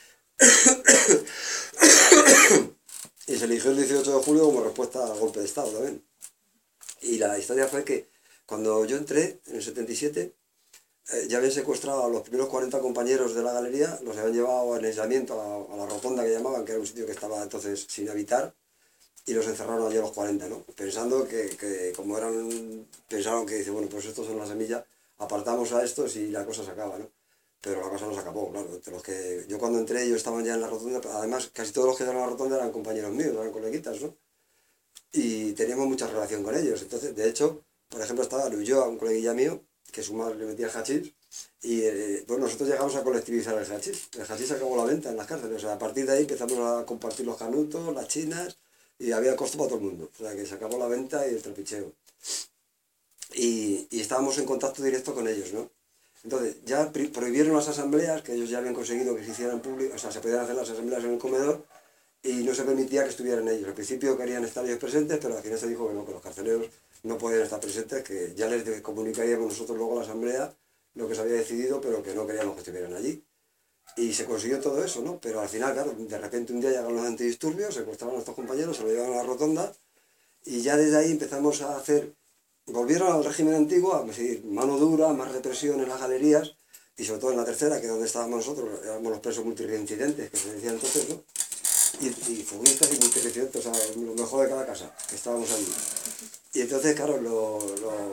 Y se eligió el dieciocho de julio como respuesta al golpe de Estado también. Y la historia fue que cuando yo entré, en el setenta y siete, eh, ya habían secuestrado a los primeros cuarenta compañeros de la galería, los habían llevado en aislamiento a la, a la rotonda que llamaban, que era un sitio que estaba entonces sin habitar, y los encerraron allí a los cuarenta, ¿no? Pensando que, que como eran, pensaron que, dice, bueno, pues estos son las semillas, apartamos a estos y la cosa se acaba, ¿no? Pero la cosa no se acabó, claro. Entre los que, yo cuando entré, ellos estaban ya en la rotonda, además casi todos los que estaban en la rotonda eran compañeros míos, eran coleguitas, ¿no? Y teníamos mucha relación con ellos. Entonces, de hecho, por ejemplo, estaba Luyoa, un coleguilla mío, que su madre le metía el hachís, y eh, bueno, nosotros llegamos a colectivizar el hachís. El hachís se acabó la venta en las cárceles, o sea, a partir de ahí empezamos a compartir los canutos, las chinas, y había costo para todo el mundo. O sea, que se acabó la venta y el trapicheo. Y, y estábamos en contacto directo con ellos, ¿no? Entonces, ya prohibieron las asambleas, que ellos ya habían conseguido que se hicieran públicas, o sea, se podían hacer las asambleas en el comedor, y no se permitía que estuvieran ellos. Al principio querían estar ellos presentes, pero al final se dijo que no, que los carceleros no podían estar presentes, que ya les comunicaríamos nosotros luego a la asamblea lo que se había decidido, pero que no queríamos que estuvieran allí. Y se consiguió todo eso, ¿no? Pero al final, claro, de repente un día llegaron los antidisturbios, secuestraron a nuestros compañeros, se lo llevaron a la rotonda, y ya desde ahí empezamos a hacer, volvieron al régimen antiguo, a decir, mano dura, más represión en las galerías, y sobre todo en la tercera, que es donde estábamos nosotros, éramos los presos multireincidentes, que se decía entonces, ¿no? Y, y fuguistas y multireincidentes, o sea, lo mejor de cada casa, que estábamos allí. Y entonces, claro, los,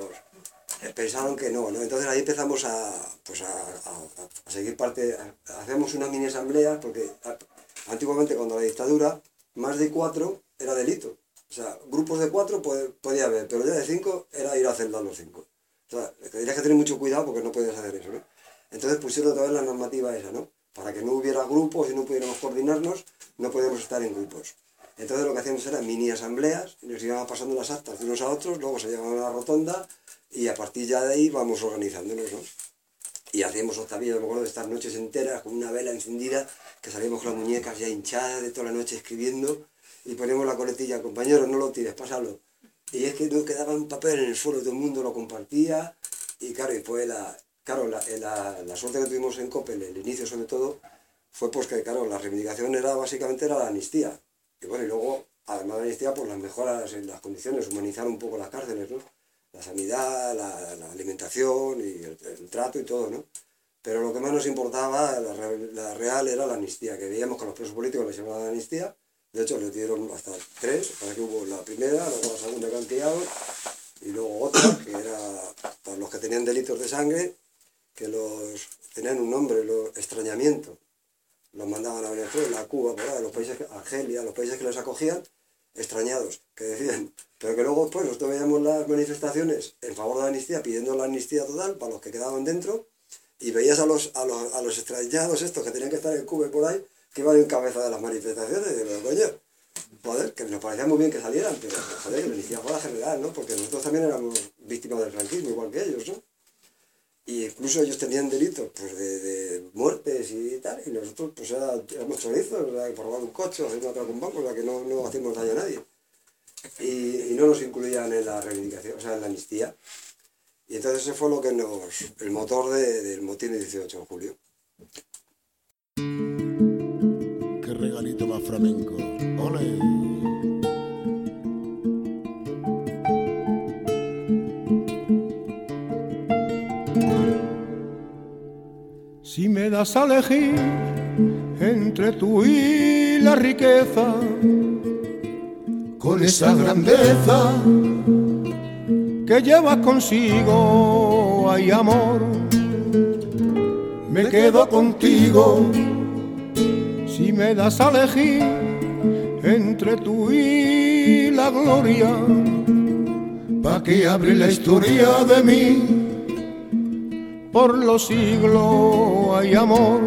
los pensaron que no, ¿no? Entonces ahí empezamos a, pues a, a, a seguir parte, a, hacemos unas mini asambleas, porque a, antiguamente cuando la dictadura, más de cuatro era delito. O sea, grupos de cuatro puede, podía haber, pero ya de cinco era ir a celda los cinco. O sea, tenías que tener mucho cuidado porque no podías hacer eso, ¿no? Entonces pusieron otra vez la normativa esa, ¿no? Para que no hubiera grupos y no pudiéramos coordinarnos, no podíamos estar en grupos. Entonces lo que hacíamos era mini asambleas, y nos íbamos pasando las actas de unos a otros, luego se llevaban a la rotonda y a partir ya de ahí vamos organizándonos, ¿no? Y hacíamos también, me acuerdo de estas noches enteras con una vela encendida, que salíamos con las muñecas ya hinchadas de toda la noche escribiendo, y poníamos la coletilla, compañeros, no lo tires, pásalo. Y es que no quedaba un papel en el suelo, todo el mundo lo compartía, y claro, y fue la, claro, la, la, la suerte que tuvimos en Coppel, el inicio sobre todo, fue pues que, claro, la reivindicación era básicamente era la amnistía. Y bueno, y luego, además de la amnistía, pues las mejoras en las condiciones, humanizar un poco las cárceles, ¿no? La sanidad, la, la alimentación y el, el trato y todo, ¿no? Pero lo que más nos importaba, la, la real, era la amnistía, que veíamos que a los presos políticos les llamaban la amnistía. De hecho, les dieron hasta tres, para que hubo la primera, luego la segunda que han tirado, y luego otra, que era para los que tenían delitos de sangre, que los tenían un nombre, los extrañamiento. Los mandaban a Venezuela, a Cuba, por ahí, a los países, a Argelia, a los países que les acogían, extrañados, que decían, pero que luego después nosotros veíamos las manifestaciones en favor de la amnistía, pidiendo la amnistía total para los que quedaban dentro, y veías a los, a los, a los extrañados estos que tenían que estar en Cuba y por ahí, que iban en cabeza de las manifestaciones, y digo, coño, joder, que nos parecía muy bien que salieran, pero joder, que la amnistía fuera general, ¿no? Porque nosotros también éramos víctimas del franquismo, igual que ellos, ¿no? Y incluso ellos tenían delitos pues, de, de muertes y tal, y nosotros pues era, éramos chorizos, o sea, por robar un coche o hacer un atraco a un banco, o sea, que no, no hacíamos daño a nadie. Y, y no nos incluían en la reivindicación, o sea, en la amnistía. Y entonces ese fue lo que nos, el motor de, del motín del dieciocho de julio.
Qué regalito más flamenco. ¡Ole!
Si me das a elegir entre tú y la riqueza,
con esa grandeza
que llevas consigo, hay amor,
me quedo contigo.
Si me das a elegir entre tú y la gloria,
pa' que abre la historia de mí.
Por los siglos hay amor,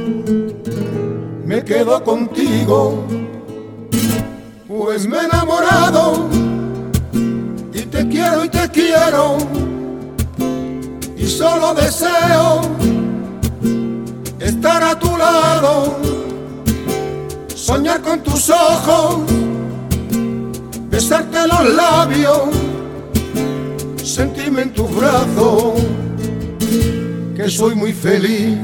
me quedo contigo, pues me he enamorado y te quiero y te quiero y solo deseo estar a tu lado, soñar con tus ojos, besarte los labios, sentirme en tus brazos, que soy muy feliz.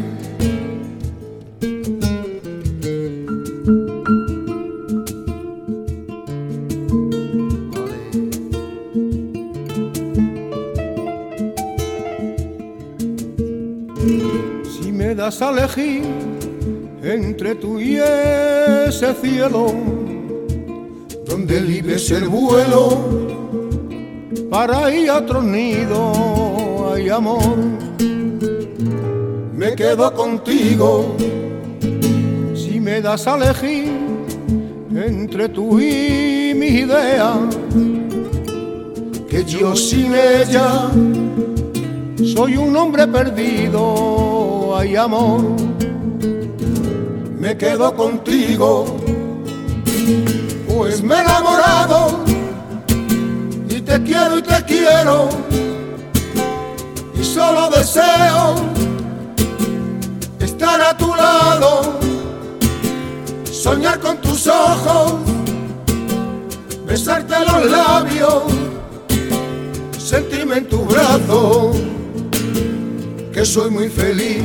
Si me das a elegir entre tú y ese cielo,
donde libres el vuelo,
para ir a otro nido hay amor,
me quedo contigo.
Si me das a elegir entre tú y mi idea,
que yo sin ella
soy un hombre perdido, hay amor,
me quedo contigo, pues me he enamorado y te quiero y te quiero y solo deseo
estar a tu lado, soñar con tus ojos, besarte los labios, sentirme en tu brazo, que soy muy feliz.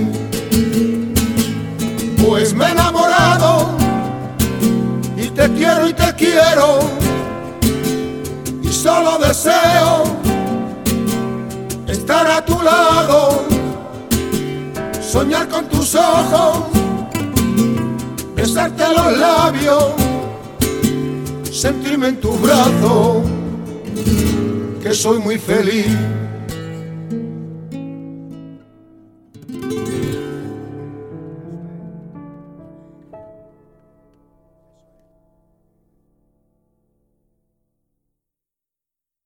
Pues me he enamorado y te quiero y te quiero, y solo deseo estar a tu lado, soñar con tus ojos, besarte los labios, sentirme en tu brazo, que soy muy feliz.